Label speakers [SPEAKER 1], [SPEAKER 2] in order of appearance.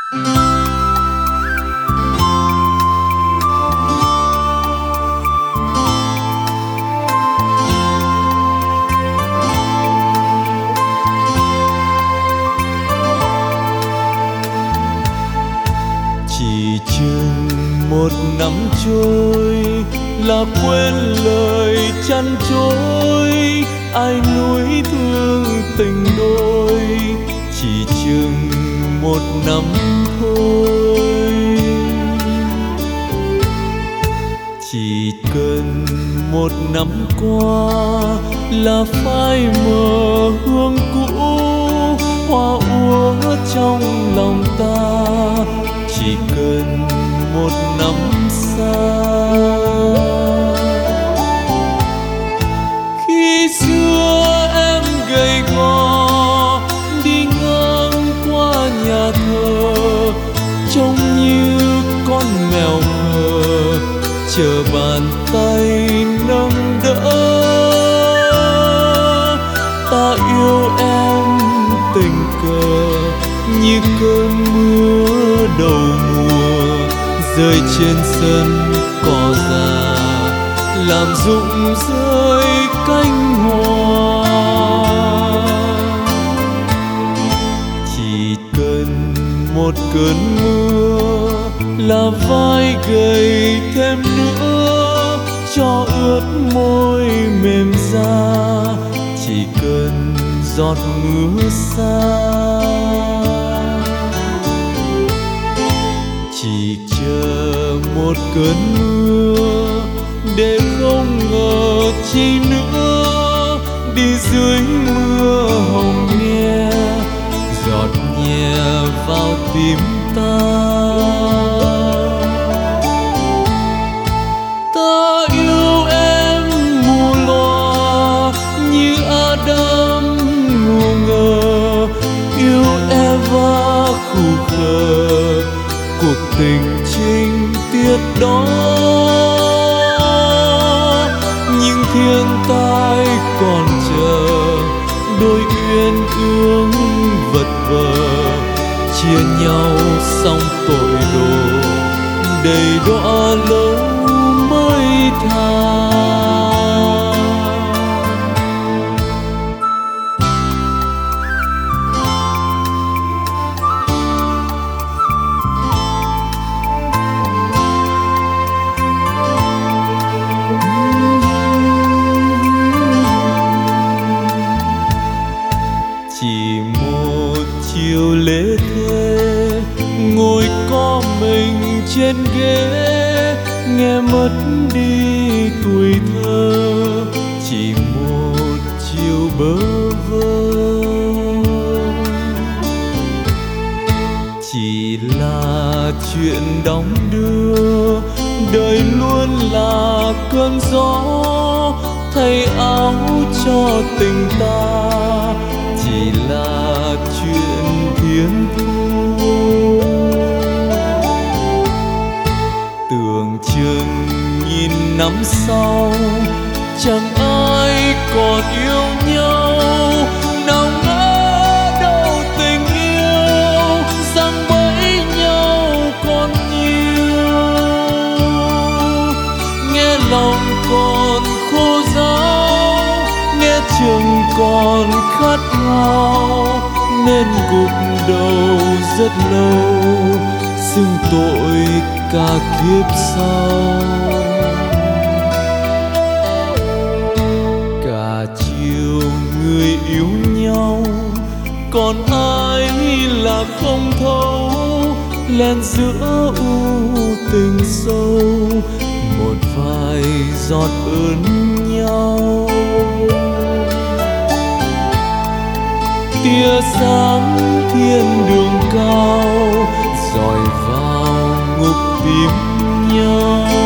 [SPEAKER 1] Chỉ chừng một năm trôi là quên lời chăn trối, ai nuối thương tình đôi. Chỉ chừng một năm thôi, chỉ cần một năm qua là phai mờ hương cũ, hoa úa trong lòng ta. Chỉ cần một năm xa, khi xưa em gầy gò đi ngang qua nhà thờ, trông như con mèo khờ chờ bàn tay nâng đỡ. Ta yêu em tình cờ như cơn mưa đầu mùa, rơi trên sân cỏ già làm rụng rơi cánh hoa. Chỉ cần một cơn mưa là vai gầy thêm nữa, cho ướt môi mềm da. Chỉ cần giọt mưa xa, chỉ chờ một cơn mưa để không ngờ chi nữa. Đi dưới mưa hồng nghe, giọt nhẹ vào tim ta. Ta yêu em mù loà như Adam ngu ngơ, yêu Eva khù khờ cuộc tình trinh tiết đó. Nhưng thiên tai còn chờ, đôi uyên ương vật vờ, chia nhau xong tội đồ, đầy đọa lâu mới tha. Chỉ một chiều lễ thế, ngồi có mình trên ghế, nghe mất đi tuổi thơ. Chỉ một chiều bơ vơ, chỉ là chuyện đong đưa. Đời luôn là cơn gió thay áo cho tình ta, chỉ là chuyện thiên thu. Tưởng chừng nghìn năm sau chẳng ai còn yêu nhau, nào ngỡ đâu tình yêu giăng bẫy nhau còn nhiều. Nghe lòng còn khô ráo, nghe chừng còn khát khao, nên gục đầu rất lâu, xưng tội cả kiếp sau. Cả chiều người yêu nhau, còn ai là không thấu, len giữa u tình sâu, một vài giọt ơn nhau. Tia sáng thiên đường cao dọi vào ngục tìm nhau.